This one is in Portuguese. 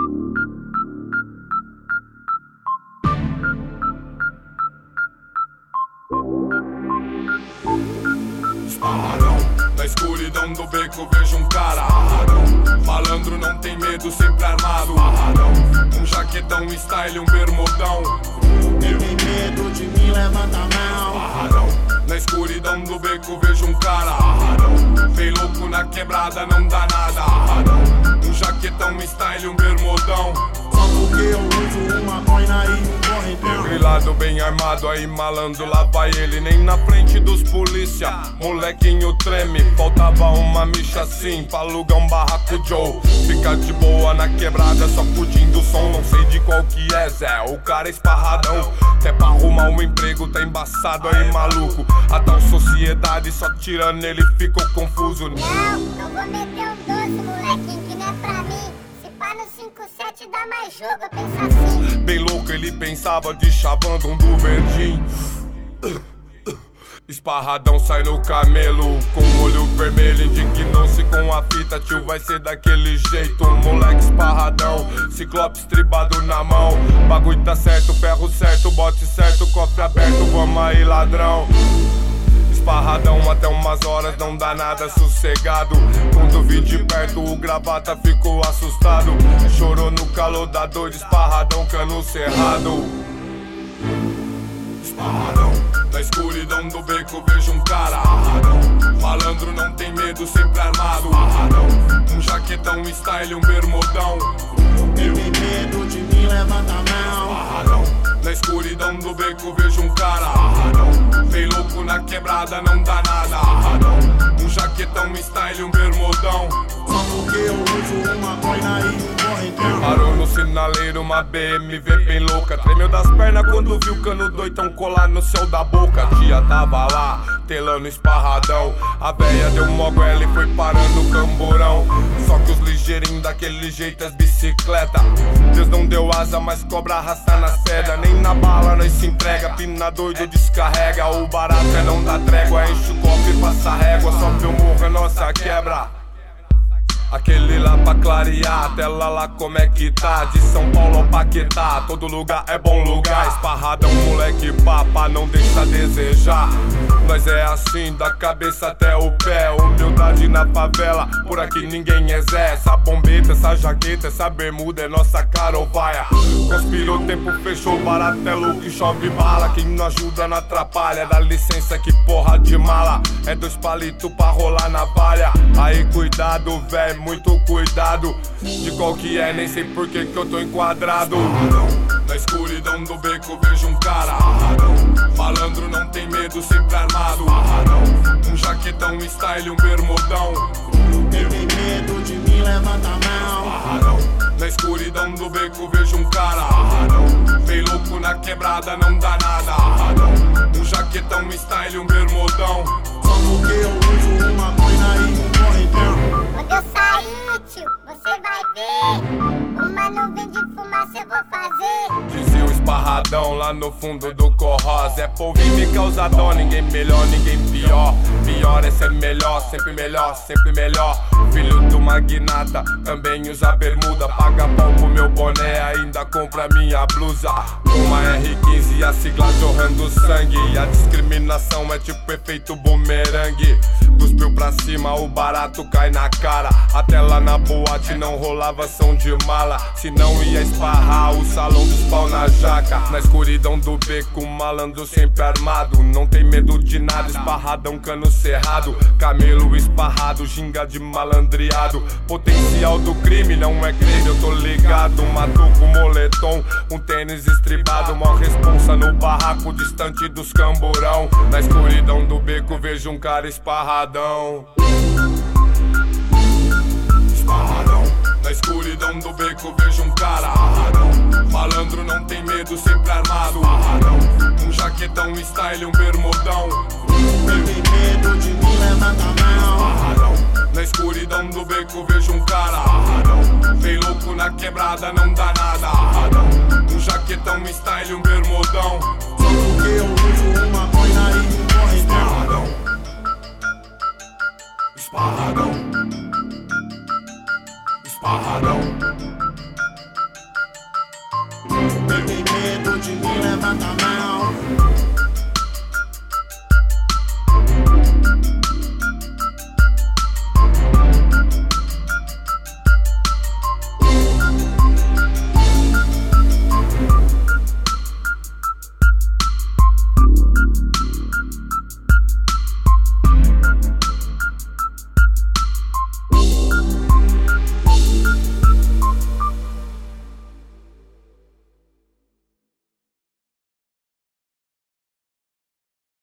Esparradão, na escuridão do beco vejo um cara esparradão. Malandro não tem medo, sempre armado esparradão. Um jaquetão style, um bermudão. Quem tem medo de mim, levanta a mão Esparradão, na escuridão do beco vejo um cara esparradão. Bem louco na quebrada, não dá nada esparradão. Um jaquetão style, um bermudão. Só porque eu uso uma coina e um correntão. Grilado bem armado, aí malandro, lá vai ele. Nem na frente dos polícia, molequinho treme. Faltava uma micha assim, pra alugar um barraco Joe. Fica de boa na quebrada, só curtindo o som. Não sei de qual que é, Zé, o cara é esparradão. Até pra arrumar um emprego tá embaçado aí, maluco. A tal sociedade só tirando ele ficou confuso. Não vou meter um doce, molequinho, que não é pra mim. Se pá no 5-7 dá mais jogo, eu penso assim. Bem louco ele pensava de chavando do verdinho. Esparradão sai no camelo, com o olho vermelho, indignou-se com a fita, tio vai ser daquele jeito. Moleque esparradão, ciclope estribado na mão. Bagulho tá certo, ferro certo, bote certo, cofre aberto, vamos aí ladrão. Esparradão até umas horas, não dá nada sossegado. Quando vi de perto o gravata ficou assustado. Chorou no calor da dor, esparradão, cano cerrado. Esparradão, na escuridão do beco vejo um cara esparradão. Malandro não tem medo, sempre armado esparradão. Um jaquetão style, um bermudão. Quem tem medo de mim, levanta a mão Esparradão, na escuridão do beco vejo um cara esparradão. Bem louco na quebrada, não dá nada esparradão. Um jaquetão style, um bermudão. Só porque eu uso uma coina e um correntão. Parou no sinaleiro, uma BMW bem louca. Tremeu das pernas quando viu o cano doitão colar no céu da boca. A tia tava lá, telando esparradão. A véia deu mó goela e foi parando o camburão. Só que os ligeirinhos daquele jeito, as bicicleta. Deus não deu asa, mas cobra arrasta nas pedras. Nem na bala nós se entrega, pina doido descarrega. O barato é não dar trégua, enche o copo e passa régua. Só que eu morro é nossa quebra. Aquele lá pra clarear, a tela lá como é que tá. De São Paulo ao Paquetá, todo lugar é bom lugar. Esparradão, moleque papa, não deixa a desejar. Nós é assim, da cabeça até o pé. Humildade na favela, por aqui ninguém é Zé. Essa bombeta, essa jaqueta, essa bermuda é nossa carovaia. Conspirou, tempo fechou, barato é louco e chove bala. Quem não ajuda não atrapalha, dá licença que porra de mala. É 2 palitos pra rolar na valha. Aí cuidado, véi, muito cuidado. De qual que é, nem sei por que eu tô enquadrado. Na escuridão do beco vejo um cara esparradão. Malandro não tem medo, sempre armado esparradão. Um jaquetão style, um bermudão. Quem tem medo de mim, levanta a mão Esparradão, na escuridão do beco vejo um cara esparradão. Bem louco na quebrada, não dá nada esparradão. Um jaquetão style, um bermudão. Só porque eu uso uma coina e um correntão. Quando eu sair, tio, você vai ver. Uma nuvem de fumaça eu vou fazer. Dizia o esparradão lá no fundo do Corroz. É polvinho e causa dó, ninguém melhor, ninguém pior. Pior é ser melhor, sempre melhor, sempre melhor. Filho do magnata, também usa bermuda. Paga pau pro meu boné, ainda compra minha blusa. Uma R15 e a sigla jorrando sangue. E a discriminação é tipo efeito bumerangue. Cuspiu pra cima, o barato cai na cara. Até lá na boate não rolava som de mala. Se não ia esparrar o salão dos pau na jaca. Na escuridão do beco, malandro sempre armado. Não tem medo de nada, esparradão, cano cerrado. Camelo esparrado, ginga de malandreado. Potencial do crime não é crime, eu tô ligado. Matou com moletom, um tênis estribado. Mó responsa no barraco, distante dos camburão. Na escuridão do beco vejo um cara esparradão. Esparradão, na escuridão do beco vejo um cara esparradão. Malandro não tem medo, sempre armado esparradão. Um jaquetão style, um bermudão. Quem tem medo de mim, levanta a mão Esparradão, na escuridão do beco vejo um cara esparradão. Bem louco na quebrada, não dá nada esparradão. Um jaquetão style, um bermudão. Só porque eu uso uma coina e um correntão. Esparradão, esparradão, esparradão. exatamente.